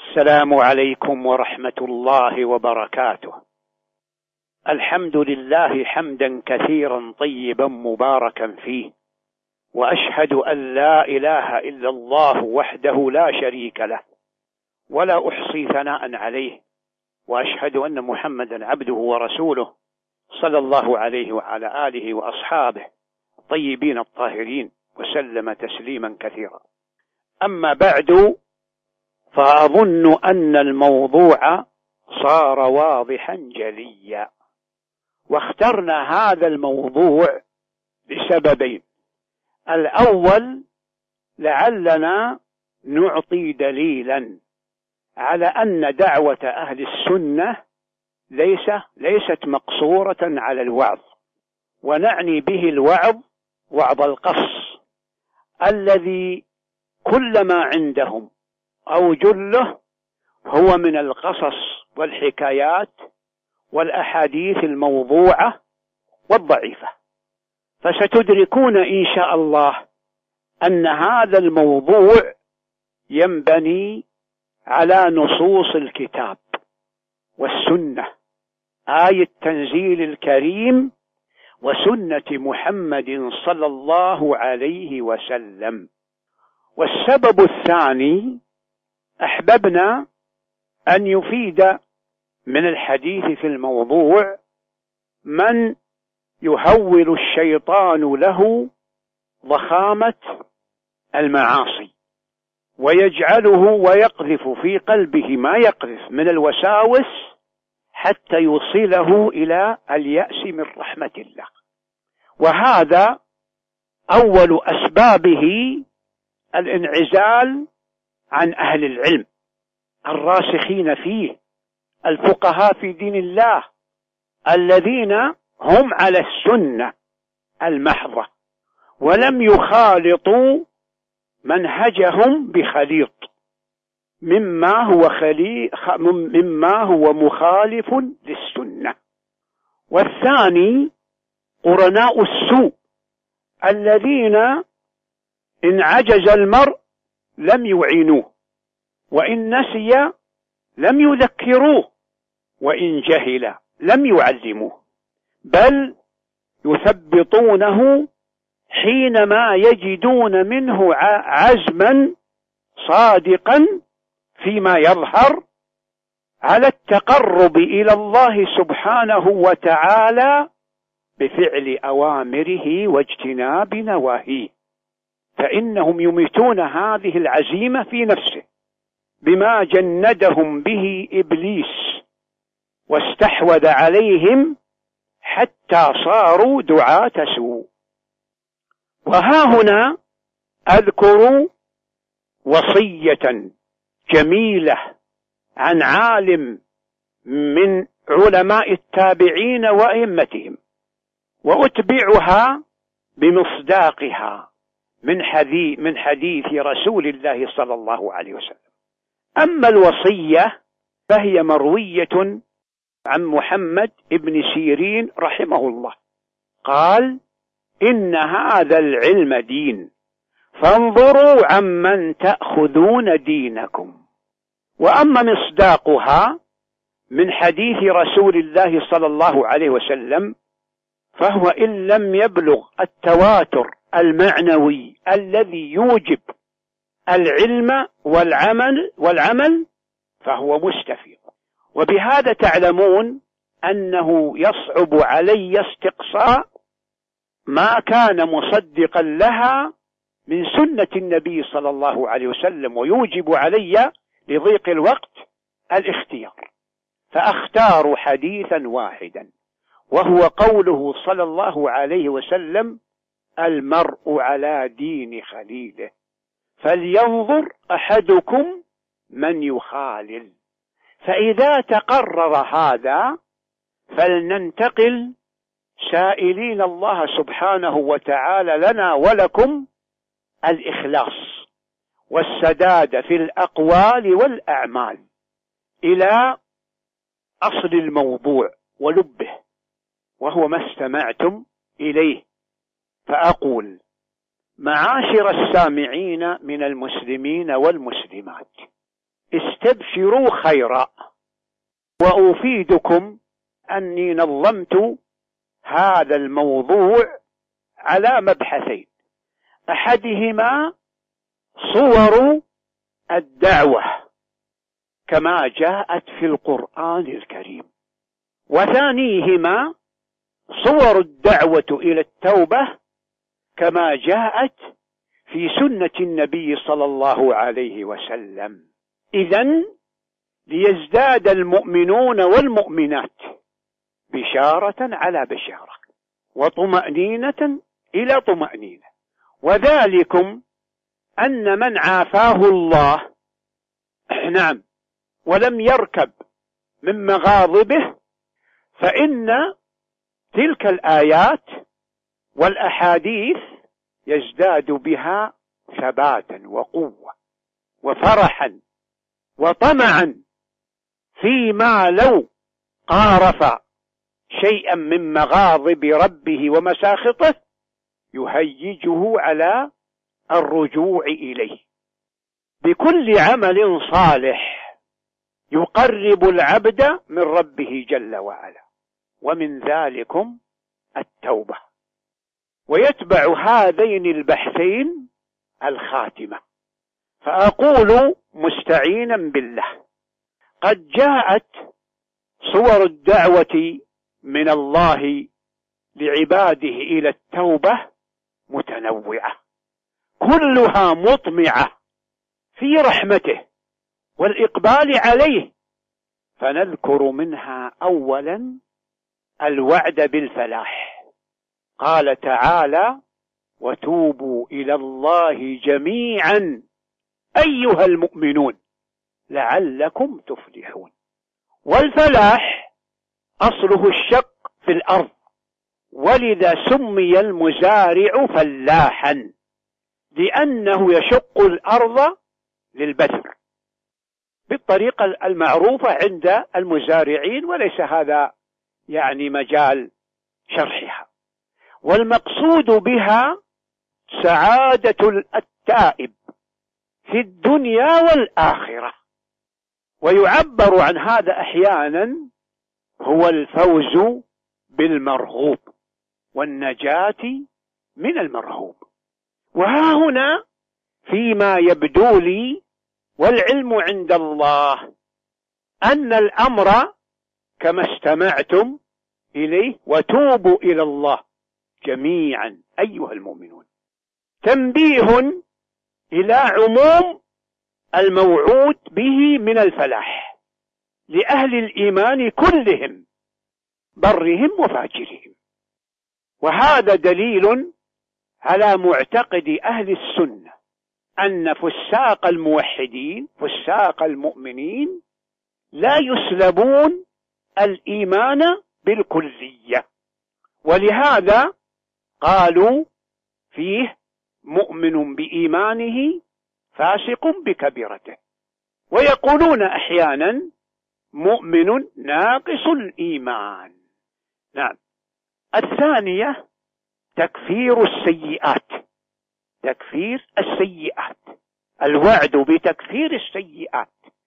السلام عليكم ورحمة الله وبركاته. الحمد لله حمدا كثيرا طيبا مباركا فيه، وأشهد أن لا إله إلا الله وحده لا شريك له، ولا أحصي ثناء عليه، وأشهد أن محمدا عبده ورسوله صلى الله عليه وعلى آله وأصحابه الطيبين الطاهرين وسلم تسليما كثيرا. أما بعد، فأظن أن الموضوع صار واضحا جليا، واخترنا هذا الموضوع لسببين. الأول، لعلنا نعطي دليلا على أن دعوة أهل السنة ليست مقصورة على الوعظ، ونعني به الوعظ وعظ القص الذي كل ما عندهم أو جله هو من القصص والحكايات والأحاديث الموضوعة والضعيفة. فستدركون إن شاء الله أن هذا الموضوع ينبني على نصوص الكتاب والسنة، آية التنزيل الكريم وسنة محمد صلى الله عليه وسلم. والسبب الثاني، أحببنا أن يفيد من الحديث في الموضوع من يهول الشيطان له ضخامة المعاصي ويجعله ويقذف في قلبه ما يقذف من الوساوس حتى يوصله إلى اليأس من رحمة الله. وهذا أول أسبابه الانعزال عن أهل العلم الراسخين فيه، الفقهاء في دين الله الذين هم على السنة المحضة ولم يخالطوا منهجهم بخليط مما هو مخالف للسنة. والثاني، قرناء السوء الذين إن عجز المرء لم يعينوه، وإن نسي لم يذكروه، وإن جهل لم يعلموه، بل يثبطونه حينما يجدون منه عزما صادقا فيما يظهر على التقرب إلى الله سبحانه وتعالى بفعل أوامره واجتناب نواهيه، فإنهم يميتون هذه العزيمة في نفسه بما جندهم به إبليس واستحوذ عليهم حتى صاروا دعاة سوء. وها هنا أذكر وصية جميلة عن عالم من علماء التابعين وأئمتهم، وأتبعها بمصداقها من حديث رسول الله صلى الله عليه وسلم. أما الوصية فهي مروية عن محمد بن سيرين رحمه الله قال: إن هذا العلم دين، فانظروا عمن تأخذون دينكم. وأما مصداقها من حديث رسول الله صلى الله عليه وسلم فهو إن لم يبلغ التواتر المعنوي الذي يوجب العلم والعمل فهو مستفيض. وبهذا تعلمون أنه يصعب علي استقصاء ما كان مصدقا لها من سنة النبي صلى الله عليه وسلم، ويوجب علي لضيق الوقت الاختيار، فأختار حديثا واحدا، وهو قوله صلى الله عليه وسلم: المرء على دين خليله، فلينظر أحدكم من يخالل. فإذا تقرر هذا فلننتقل سائلين الله سبحانه وتعالى لنا ولكم الإخلاص والسداد في الأقوال والأعمال إلى أصل الموضوع ولبه، وهو ما استمعتم إليه. فأقول: معاشر السامعين من المسلمين والمسلمات، استبشروا خيرا. وأفيدكم أني نظمت هذا الموضوع على مبحثين، أحدهما صور الدعوة كما جاءت في القرآن الكريم، وثانيهما صور الدعوة إلى التوبة كما جاءت في سنة النبي صلى الله عليه وسلم. إذن ليزداد المؤمنون والمؤمنات بشارة على بشارة وطمأنينة إلى طمأنينة، وذلكم أن من عافاه الله نعم ولم يركب من مغاضبه فإن تلك الآيات والأحاديث يزداد بها ثباتا وقوة وفرحا وطمعا فيما لو قارف شيئا من مغاضب ربه ومساخطه يهيجه على الرجوع إليه بكل عمل صالح يقرب العبد من ربه جل وعلا، ومن ذلكم التوبة. ويتبع هذين البحثين الخاتمة، فأقول مستعينا بالله قد جاءت صور الدعوة من الله لعباده إلى التوبة متنوعة كلها مطمعة في رحمته والإقبال عليه، فنذكر منها أولا الوعد بالفلاح. قال تعالى: وتوبوا إلى الله جميعا أيها المؤمنون لعلكم تفلحون. والفلاح أصله الشق في الأرض، ولذا سمي المزارع فلاحا لأنه يشق الأرض للبذر بالطريقة المعروفة عند المزارعين، وليس هذا يعني مجال شرحها. والمقصود بها سعادة التائب في الدنيا والآخرة، ويعبر عن هذا أحيانا هو الفوز بالمرغوب والنجاة من المرهوب. وها هنا فيما يبدو لي والعلم عند الله أن الأمر كما استمعتم إليه وتوبوا إلى الله جميعا أيها المؤمنون تنبيه إلى عموم الموعود به من الفلاح لأهل الإيمان كلهم برهم وفاجرهم. وهذا دليل على معتقد أهل السنة أن فساق الموحدين فساق المؤمنين لا يسلبون الإيمان بالكلية، ولهذا قالوا فيه مؤمن بإيمانه فاسق بكبيرته، ويقولون أحيانا مؤمن ناقص الإيمان. نعم. الثانية تكفير السيئات، تكفير السيئات، الوعد بتكفير السيئات،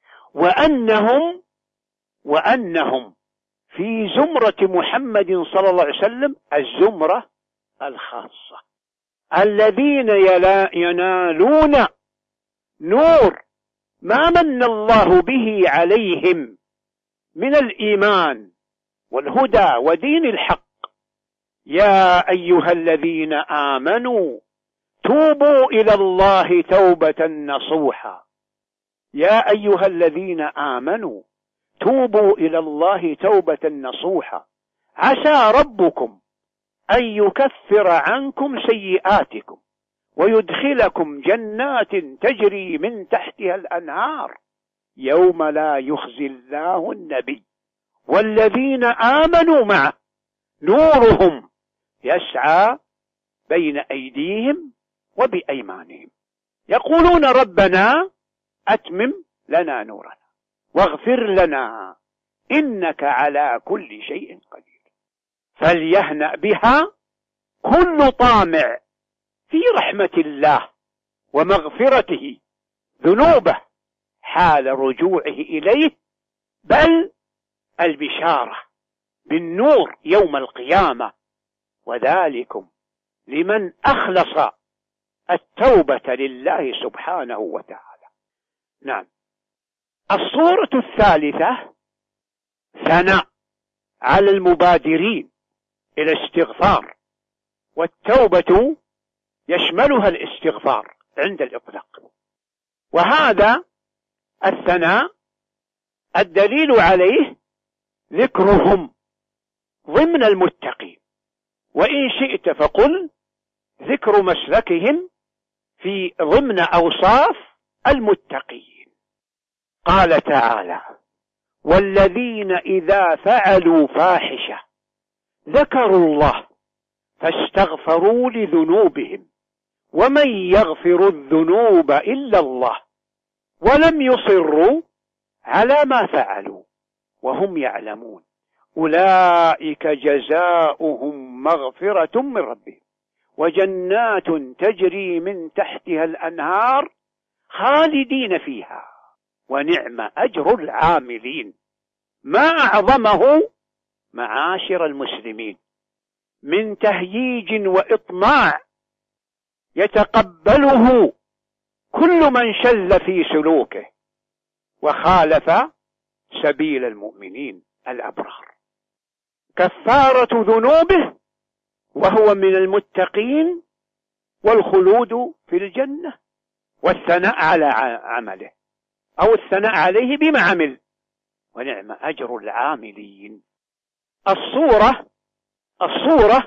وأنهم في زمرة محمد صلى الله عليه وسلم الزمرة الخاصة الذين ينالون نور ما من الله به عليهم من الإيمان والهدى ودين الحق. يا أيها الذين آمنوا توبوا إلى الله توبة نصوحا، يا أيها الذين آمنوا توبوا إلى الله توبة نصوحا عسى ربكم أن يكفر عنكم سيئاتكم ويدخلكم جنات تجري من تحتها الأنهار يوم لا يخزي الله النبي والذين آمنوا معه نورهم يسعى بين أيديهم وبأيمانهم يقولون ربنا أتمم لنا نورنا واغفر لنا إنك على كل شيء قدير. فليهنأ بها كل طامع في رحمة الله ومغفرته ذنوبه حال رجوعه إليه، بل البشارة بالنور يوم القيامة، وذلكم لمن أخلص التوبة لله سبحانه وتعالى. نعم. الصورة الثالثة ثناء على المبادرين إلى الاستغفار، والتوبة يشملها الاستغفار عند الإطلاق، وهذا الثناء الدليل عليه ذكرهم ضمن المتقين، وإن شئت فقل ذكر مسلكهم في ضمن أوصاف المتقين. قال تعالى: والذين إذا فعلوا فاحشة ذكروا الله فاستغفروا لذنوبهم ومن يغفر الذنوب إلا الله ولم يصروا على ما فعلوا وهم يعلمون أولئك جزاؤهم مغفرة من ربهم وجنات تجري من تحتها الأنهار خالدين فيها ونعم أجر العاملين. ما أعظمه معاشر المسلمين من تهييج وإطماع يتقبله كل من شذ في سلوكه وخالف سبيل المؤمنين الأبرار. كفارة ذنوبه وهو من المتقين، والخلود في الجنة، والثناء على عمله أو الثناء عليه بما عمل، ونعم أجر العاملين. الصورة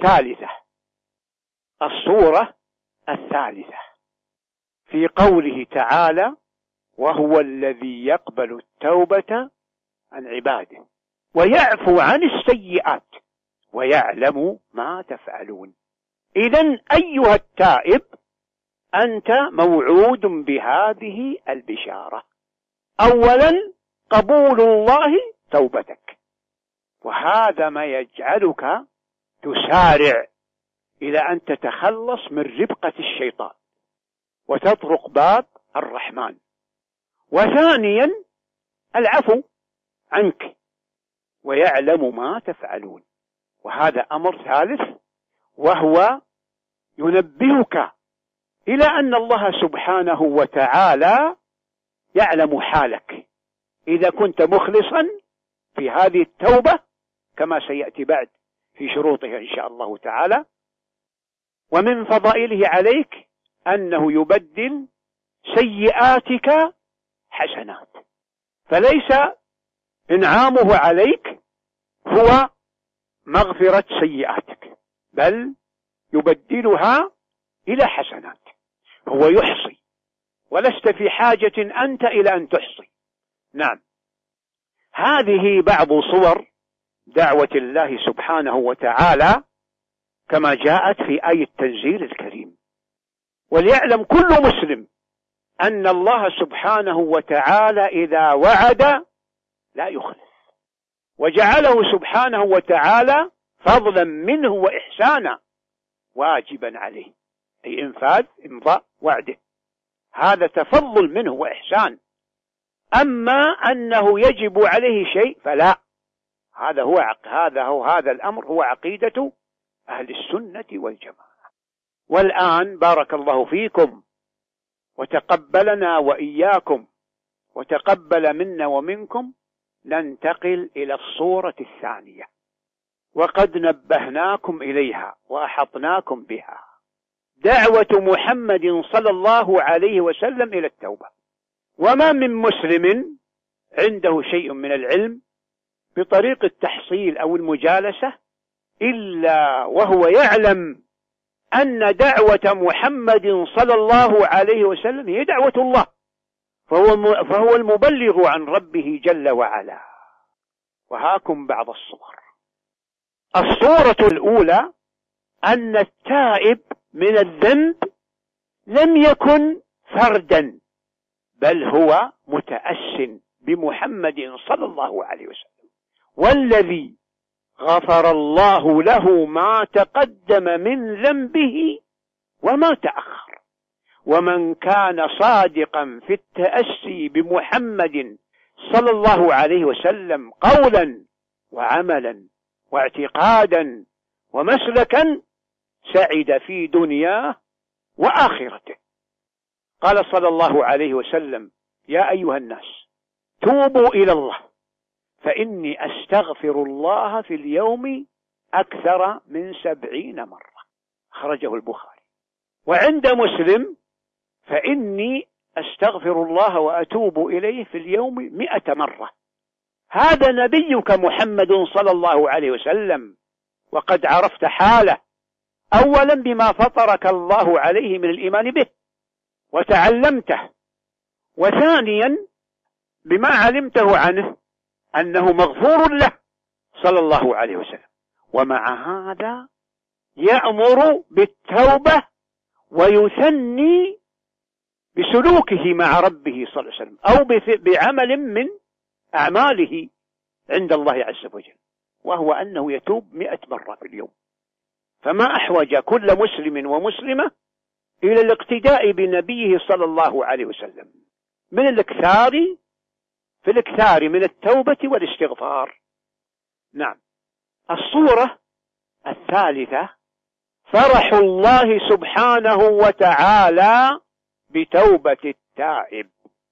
الثالثة في قوله تعالى: وهو الذي يقبل التوبة عن عباده ويعفو عن السيئات ويعلم ما تفعلون. إذن أيها التائب، أنت موعود بهذه البشارة. أولا قبول الله توبتك، وهذا ما يجعلك تسارع إلى أن تتخلص من ربقة الشيطان وتطرق باب الرحمن. وثانيا العفو عنك ويعلم ما تفعلون، وهذا أمر ثالث، وهو ينبهك إلى أن الله سبحانه وتعالى يعلم حالك إذا كنت مخلصا في هذه التوبة كما سيأتي بعد في شروطها إن شاء الله تعالى. ومن فضائله عليك أنه يبدل سيئاتك حسنات، فليس إنعامه عليك هو مغفرة سيئاتك، بل يبدلها إلى حسنات. هو يحصي، ولست في حاجة أنت إلى أن تحصي. نعم. هذه بعض صور دعوة الله سبحانه وتعالى كما جاءت في آية التنزيل الكريم. وليعلم كل مسلم أن الله سبحانه وتعالى إذا وعد لا يخلف، وجعله سبحانه وتعالى فضلا منه وإحسانا واجبا عليه، أي إمضاء وعده، هذا تفضل منه وإحسان. أما أنه يجب عليه شيء فلا، هذا الأمر هو عقيدة أهل السنة والجماعة. والآن بارك الله فيكم وتقبلنا وإياكم وتقبل منا ومنكم، ننتقل إلى الصورة الثانية، وقد نبهناكم إليها وأحطناكم بها، دعوة محمد صلى الله عليه وسلم إلى التوبة. وما من مسلم عنده شيء من العلم بطريق التحصيل أو المجالسة إلا وهو يعلم أن دعوة محمد صلى الله عليه وسلم هي دعوة الله، فهو المبلغ عن ربه جل وعلا. وهاكم بعض الصور. الصورة الأولى أن التائب من الذنب لم يكن فردا، بل هو متأس بمحمد صلى الله عليه وسلم، والذي غفر الله له ما تقدم من ذنبه وما تأخر، ومن كان صادقا في التأسي بمحمد صلى الله عليه وسلم قولا وعملا واعتقادا ومسلكا سعد في دنياه وآخرته. قال صلى الله عليه وسلم: يا أيها الناس توبوا إلى الله فإني أستغفر الله في اليوم أكثر من 70 مرة. أخرجه البخاري. وعند مسلم: فإني أستغفر الله وأتوب إليه في اليوم 100 مرة. هذا نبيك محمد صلى الله عليه وسلم، وقد عرفت حاله أولا بما فطرك الله عليه من الإيمان به وتعلمته، وثانيا بما علمته عنه أنه مغفور له صلى الله عليه وسلم. ومع هذا يأمر بالتوبة ويثني بسلوكه مع ربه صلى الله عليه وسلم أو بعمل من أعماله عند الله عز وجل، وهو أنه يتوب 100 مرة في اليوم. فما أحوج كل مسلم ومسلمة إلى الاقتداء بنبيه صلى الله عليه وسلم من الإكثار من التوبة والاستغفار. نعم. الصورة الثالثة: فرح الله سبحانه وتعالى بتوبة التائب.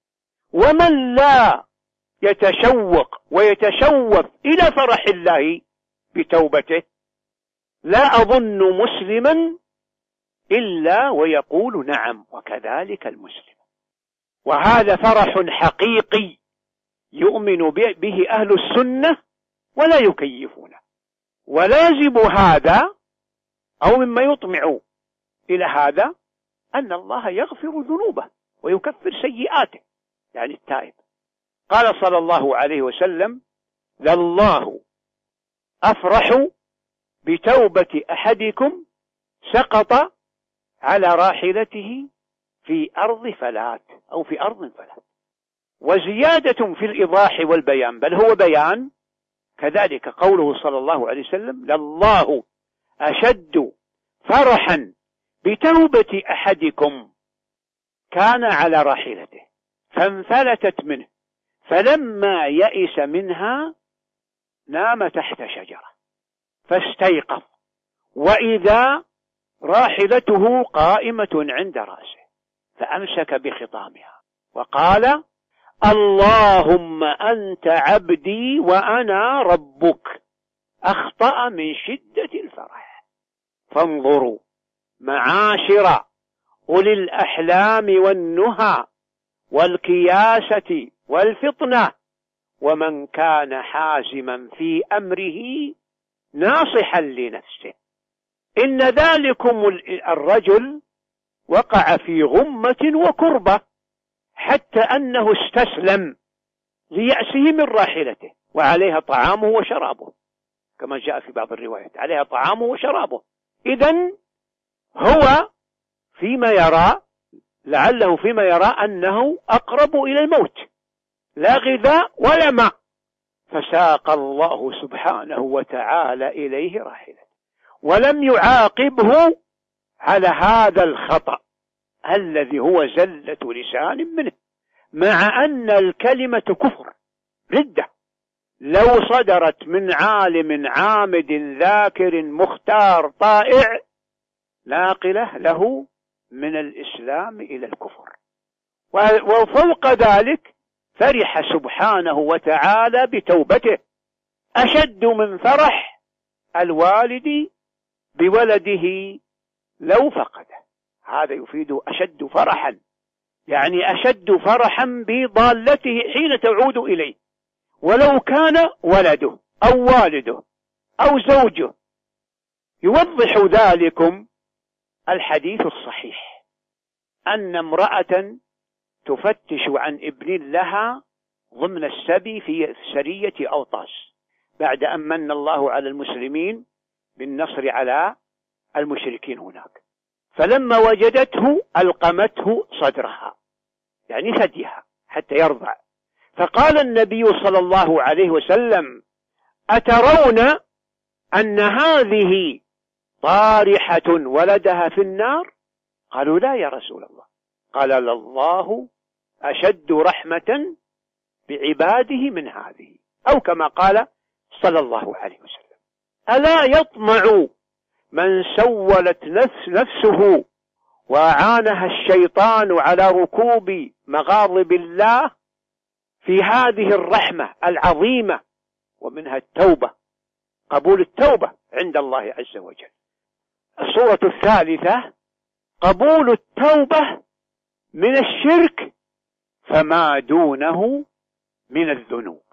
ومن لا يتشوق ويتشوف إلى فرح الله بتوبته لا أظن مسلما إلا ويقول نعم وكذلك المسلم. وهذا فرح حقيقي يؤمن به أهل السنة ولا يكيفونه. ولازم هذا أو مما يطمع إلى هذا أن الله يغفر ذنوبه ويكفر سيئاته، يعني التائب. قال صلى الله عليه وسلم: لله أفرح بتوبة أحدكم سقط على راحلته في أرض فلات أو في أرض فلات. وزيادة في الإيضاح والبيان، بل هو بيان كذلك قوله صلى الله عليه وسلم: لله أشد فرحا بتوبة أحدكم كان على راحلته فانفلتت منه فلما يئس منها نام تحت شجرة فاستيقظ وإذا راحلته قائمة عند رأسه فأمسك بخطامها وقال: اللهم أنت عبدي وأنا ربك. أخطأ من شدة الفرح. فانظروا معاشر أولي الأحلام والنهى والكياسة والفطنة، ومن كان حازما في أمره ناصحا لنفسه، إن ذلكم الرجل وقع في غمة وكربة حتى أنه استسلم ليأسه من راحلته وعليها طعامه وشرابه، كما جاء في بعض الروايات عليها طعامه وشرابه. إذن هو فيما يرى، لعله فيما يرى أنه أقرب إلى الموت، لا غذاء ولا ماء، فساق الله سبحانه وتعالى إليه راحلته ولم يعاقبه على هذا الخطأ الذي هو زلة لسان منه، مع أن الكلمة كفر ردة لو صدرت من عالم عامد ذاكر مختار طائع ناقلة له من الإسلام إلى الكفر. وفوق ذلك فرح سبحانه وتعالى بتوبته أشد من فرح الوالد بولده لو فقده. هذا يفيد أشد فرحا، يعني أشد فرحا بضالته حين تعود إليه، ولو كان ولده أو والده أو زوجه. يوضح ذلكم الحديث الصحيح أن امرأة تفتش عن ابن لها ضمن السبي في سرية أوطاس بعد أن من الله على المسلمين بالنصر على المشركين هناك، فلما وجدته ألقمته صدرها يعني ثديها حتى يرضع، فقال النبي صلى الله عليه وسلم: أترون أن هذه طارحة ولدها في النار؟ قالوا: لا يا رسول الله. قال الله أشد رحمة بعباده من هذه، أو كما قال صلى الله عليه وسلم. ألا يطمع من سولت نفسه وأعانها الشيطان على ركوب مغاضب الله في هذه الرحمة العظيمة، ومنها التوبة، قبول التوبة عند الله عز وجل. الصورة الثالثة قبول التوبة من الشرك فما دونه من الذنوب.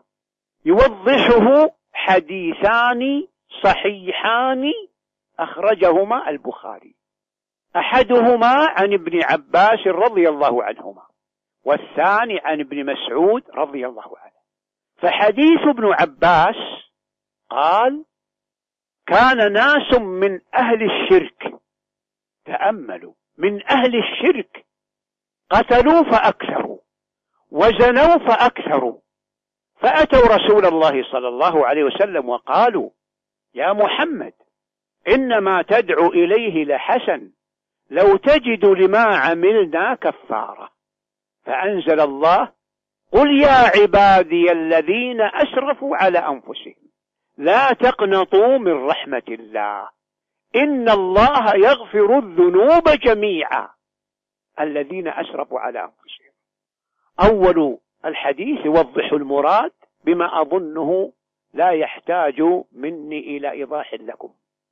يوضحه حديثان صحيحان أخرجهما البخاري، أحدهما عن ابن عباس رضي الله عنهما، والثاني عن ابن مسعود رضي الله عنه. فحديث ابن عباس قال: كان ناس من أهل الشرك، تأملوا، من أهل الشرك، قتلوا فأكثروا وزنوا فأكثروا، فأتوا رسول الله صلى الله عليه وسلم وقالوا: يا محمد، إنما تدعو إليه لحسن، لو تجد لما عملنا كفارة. فأنزل الله: قل يا عبادي الذين أسرفوا على أنفسهم لا تقنطوا من رحمة الله إن الله يغفر الذنوب جميعا. الذين أسرفوا على أنفسهم. أول الحديث يوضح المراد بما أظنه لا يحتاج مني إلى إيضاح لكم.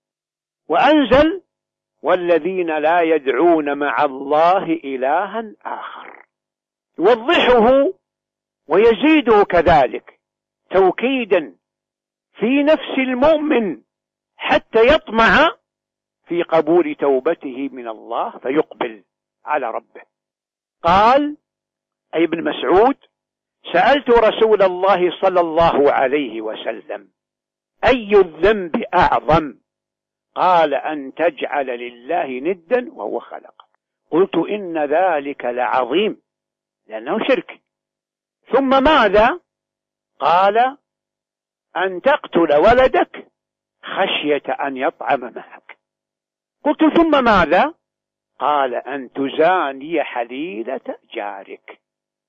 وأنزل: والذين لا يدعون مع الله إلها آخر، يوضحه ويزيده كذلك توكيدا في نفس المؤمن حتى يطمع في قبول توبته من الله فيقبل على ربه. قال أي ابن مسعود: سألت رسول الله صلى الله عليه وسلم: أي الذنب أعظم؟ قال: أن تجعل لله ندا وهو خلقك. قلت: إن ذلك لعظيم، لأنه شرك. ثم ماذا؟ قال: أن تقتل ولدك خشية أن يطعم معك. قلت: ثم ماذا؟ قال: أن تزاني حليلة جارك.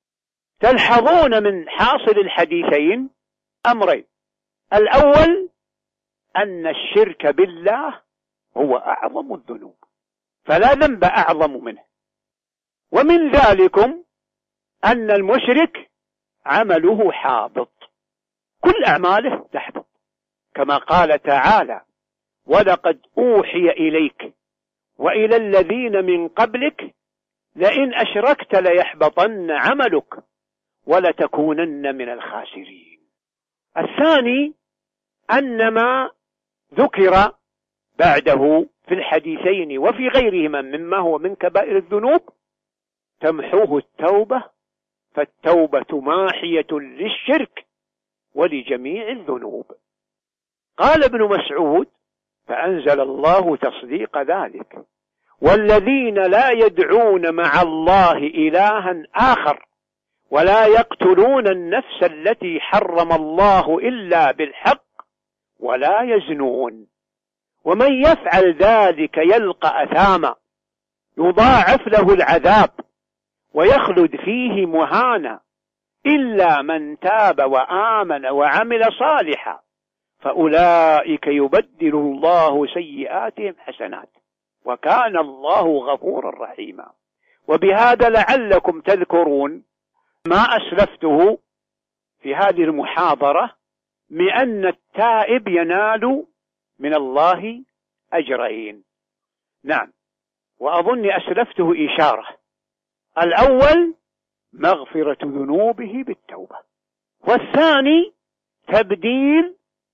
تلحظون من حاصل الحديثين أمرين: الأول أن الشرك بالله هو أعظم الذنوب، فلا ذنب أعظم منه. ومن ذلكم أن المشرك عمله حابط، كل أعماله تحبط، كما قال تعالى: ولقد أوحي إليك وإلى الذين من قبلك لئن أشركت ليحبطن عملك ولتكونن من الخاسرين. الثاني أن ما ذكر بعده في الحديثين وفي غيرهما مما هو من كبائر الذنوب تمحوه التوبة، فالتوبة ماحية للشرك ولجميع الذنوب. قال ابن مسعود: فأنزل الله تصديق ذلك: والذين لا يدعون مع الله إلها آخر ولا يقتلون النفس التي حرم الله إلا بالحق ولا يزنون ومن يفعل ذلك يلقى أثاما يضاعف له العذاب ويخلد فيه مهانا إلا من تاب وآمن وعمل صالحا فأولئك يبدل الله سيئاتهم حسنات وكان الله غفورا رحيما. وبهذا لعلكم تذكرون ما أسلفته في هذه المحاضرة بأن التائب ينال من الله أجرين. نعم، وأظن أسلفته إشارة: الأول مغفرة ذنوبه بالتوبة، والثاني تبديل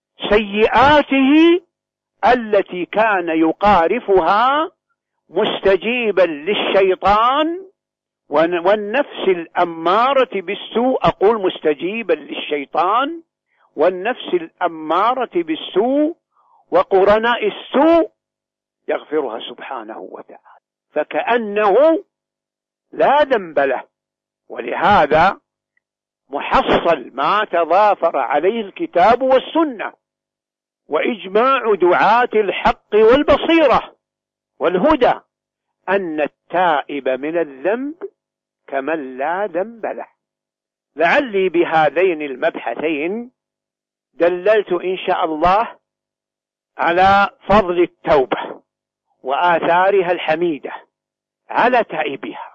سيئاته التي كان يقارفها مستجيبا للشيطان والنفس الأمارة بالسوء. أقول مستجيبا للشيطان والنفس الأمارة بالسوء وقرناء السوء يغفرها سبحانه وتعالى، فكأنه لا ذنب له. ولهذا محصل ما تضافر عليه الكتاب والسنة وإجماع دعاة الحق والبصيرة والهدى أن التائب من الذنب كمن لا ذنب له. لعلي بهذين المبحثين دللت إن شاء الله على فضل التوبة وآثارها الحميدة على تائبها،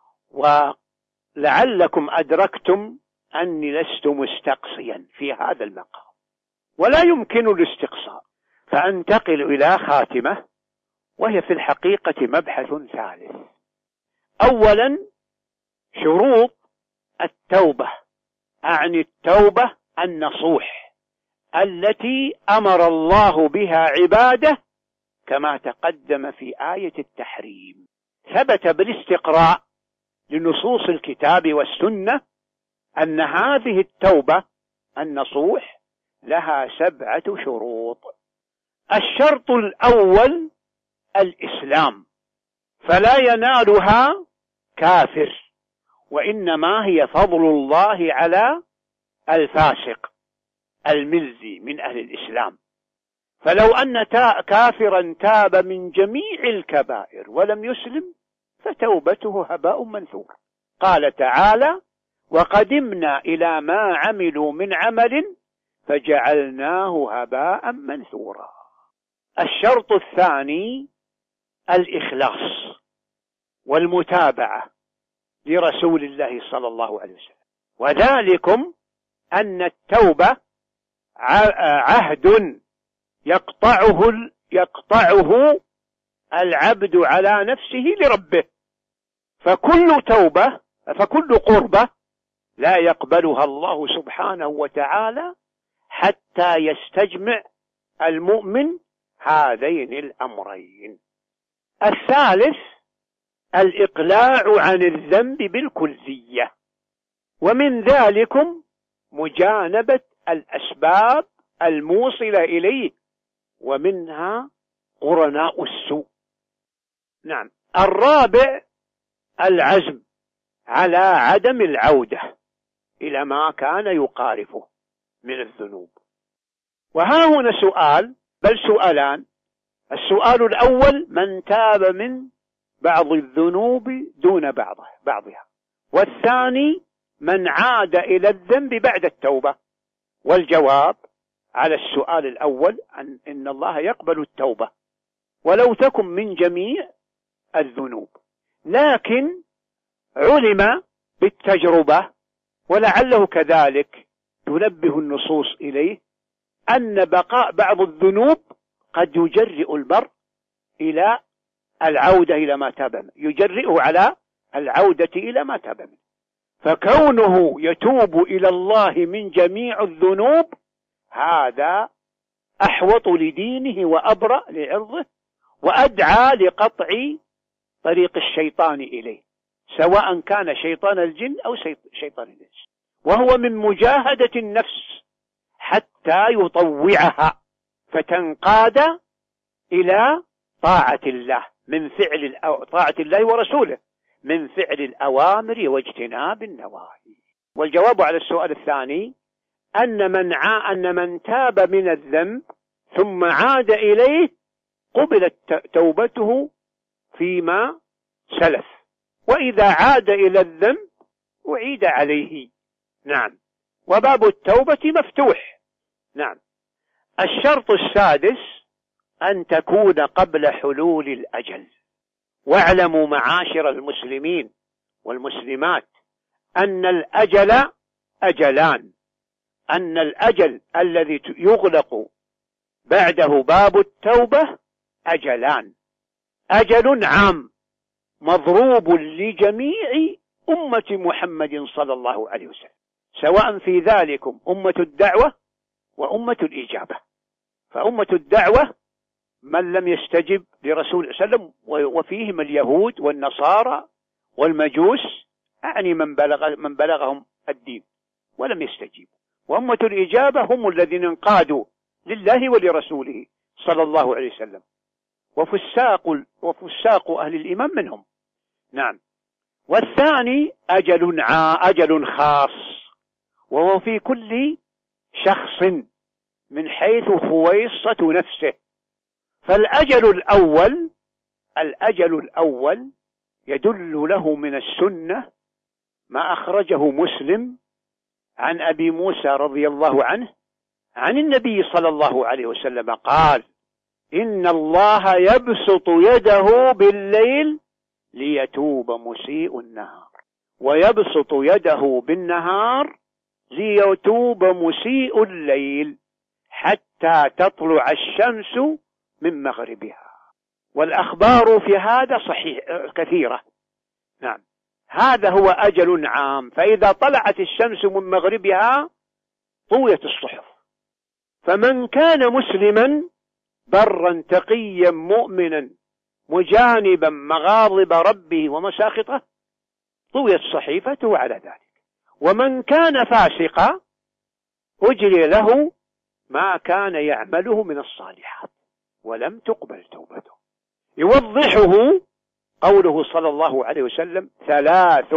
ولعلكم أدركتم أني لست مستقصيا في هذا المقام ولا يمكن الاستقصاء، فأنتقل إلى خاتمة وهي في الحقيقة مبحث ثالث. أولا شروط التوبة، أعني التوبة النصوح التي أمر الله بها عباده كما تقدم في آية التحريم. ثبت بالاستقراء لنصوص الكتاب والسنة أن هذه التوبة النصوح لها 7 شروط. الشرط الأول الإسلام، فلا ينالها كافر، وإنما هي فضل الله على الفاسق الملزي من أهل الإسلام. فلو أن كافرا تاب من جميع الكبائر ولم يسلم فتوبته هباء منثور. قال تعالى: وقدمنا إلى ما عملوا من عمل فجعلناه هباء منثورا. الشرط الثاني الإخلاص والمتابعة لرسول الله صلى الله عليه وسلم، وذلكم أن التوبة عهد يقطعه العبد على نفسه لربه، فكل قربة لا يقبلها الله سبحانه وتعالى حتى يستجمع المؤمن هذين الأمرين. الثالث الإقلاع عن الذنب بالكلية، ومن ذلكم مجانبة الأسباب الموصلة إليه، ومنها قرناء السوء. نعم. الرابع العزم على عدم العودة إلى ما كان يقارفه من الذنوب. وها هنا سؤال، بل سؤالان. السؤال الأول: من تاب من بعض الذنوب دون بعضها. والثاني: من عاد إلى الذنب بعد التوبة. والجواب على السؤال الأول إن الله يقبل التوبة ولو تكن من جميع الذنوب، لكن علم بالتجربة ولعله كذلك تنبه النصوص إليه أن بقاء بعض الذنوب قد يجرئ المرء إلى العودة إلى ما تاب منه، يجرئه على العودة إلى ما تاب منه. فكونه يتوب إلى الله من جميع الذنوب هذا أحوط لدينه وأبرأ لعرضه وأدعى لقطع طريق الشيطان إليه، سواء كان شيطان الجن أو شيطان الإنس، وهو من مجاهدة النفس حتى يطوعها فتنقاد إلى طاعة الله، من فعل طاعة الله ورسوله، من فعل الأوامر واجتناب النواهي. والجواب على السؤال الثاني أن من تاب من الذنب ثم عاد إليه قبلت توبته فيما سلف، وإذا عاد إلى الذنب أعيد عليه. نعم. وباب التوبة مفتوح. نعم. الشرط السادس أن تكون قبل حلول الأجل. واعلموا معاشر المسلمين والمسلمات أن الأجل أجلان، أن الأجل الذي يغلق بعده باب التوبة أجلان: أجل عام مضروب لجميع أمة محمد صلى الله عليه وسلم، سواء في ذلكم أمة الدعوة وأمة الإجابة. فأمة الدعوة من لم يستجب لرسول الله صلى الله عليه وسلم، وفيهم اليهود والنصارى والمجوس، أعني من بلغهم الدين ولم يستجيبوا. وأمة الإجابة هم الذين انقادوا لله ولرسوله صلى الله عليه وسلم، وفساق أهل الإيمان منهم. نعم. والثاني أجل خاص، وهو في كل شخص من حيث خويصة نفسه. فالأجل الأول الأجل الأول يدل له من السنة ما أخرجه مسلم عن أبي موسى رضي الله عنه عن النبي صلى الله عليه وسلم قال: إن الله يبسط يده بالليل ليتوب مسيء النهار، ويبسط يده بالنهار ليتوب مسيء الليل حتى تطلع الشمس من مغربها. والأخبار في هذا صحيح كثيرة. نعم، هذا هو أجل عام، فإذا طلعت الشمس من مغربها طويت الصحف. فمن كان مسلما برا تقيا مؤمنا مجانبا مغاضب ربه ومساخطه طويت صحيفته على ذلك. ومن كان فاسقا أجري له ما كان يعمله من الصالحات ولم تقبل توبته. يوضحه قوله صلى الله عليه وسلم: ثلاث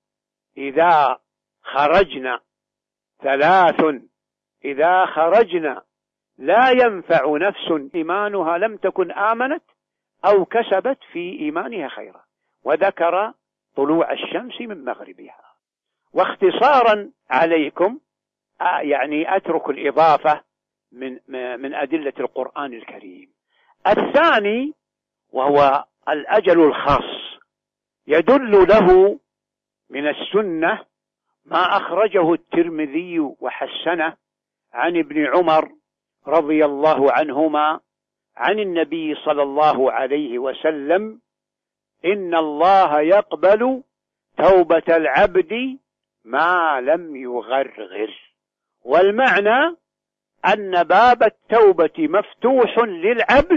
إذا خرجنا لا ينفع نفس إيمانها لم تكن آمنت أو كسبت في إيمانها خيرا. وذكر طلوع الشمس من مغربها. واختصارا عليكم يعني أترك الإضافة من أدلة القرآن الكريم. الثاني وهو الأجل الخاص يدل له من السنة ما أخرجه الترمذي وحسنه عن ابن عمر رضي الله عنهما عن النبي صلى الله عليه وسلم: إن الله يقبل توبة العبد ما لم يغرغر. والمعنى أن باب التوبة مفتوح للعبد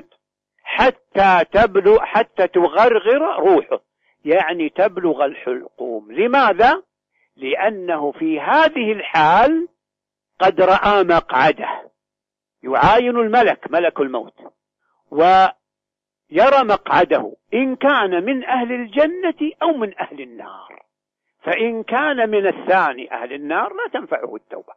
حتى تغرغر روحه، يعني تبلغ الحلقوم. لماذا؟ لأنه في هذه الحال قد رأى مقعده، يعاين الملك، ملك الموت، ويرى مقعده إن كان من أهل الجنة أو من أهل النار. فإن كان من الثاني أهل النار لا تنفعه التوبة،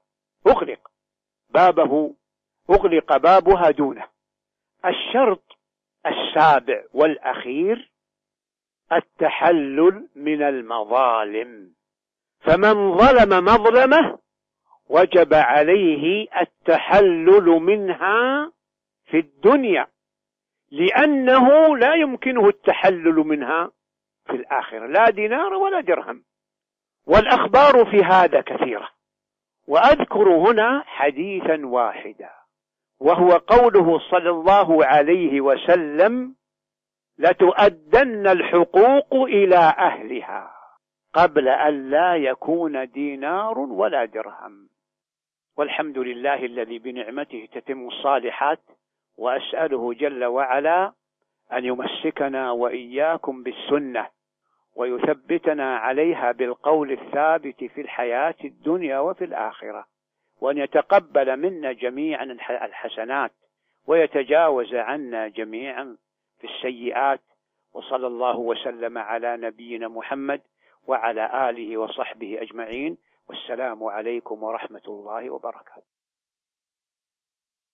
أغلق بابها دونه. الشرط السابع والأخير التحلل من المظالم. فمن ظلم مظلمة وجب عليه التحلل منها في الدنيا، لأنه لا يمكنه التحلل منها في الآخرة، لا دينار ولا درهم. والأخبار في هذا كثيرة، وأذكر هنا حديثا واحدا، وهو قوله صلى الله عليه وسلم: لتؤدن الحقوق إلى أهلها قبل أن لا يكون دينار ولا درهم. والحمد لله الذي بنعمته تتم الصالحات، وأسأله جل وعلا أن يمسكنا وإياكم بالسنة ويثبتنا عليها بالقول الثابت في الحياة الدنيا وفي الآخرة، وأن يتقبل منا جميعا الحسنات ويتجاوز عنا جميعا في السيئات. وصلى الله وسلم على نبينا محمد وعلى آله وصحبه أجمعين، والسلام عليكم ورحمة الله وبركاته.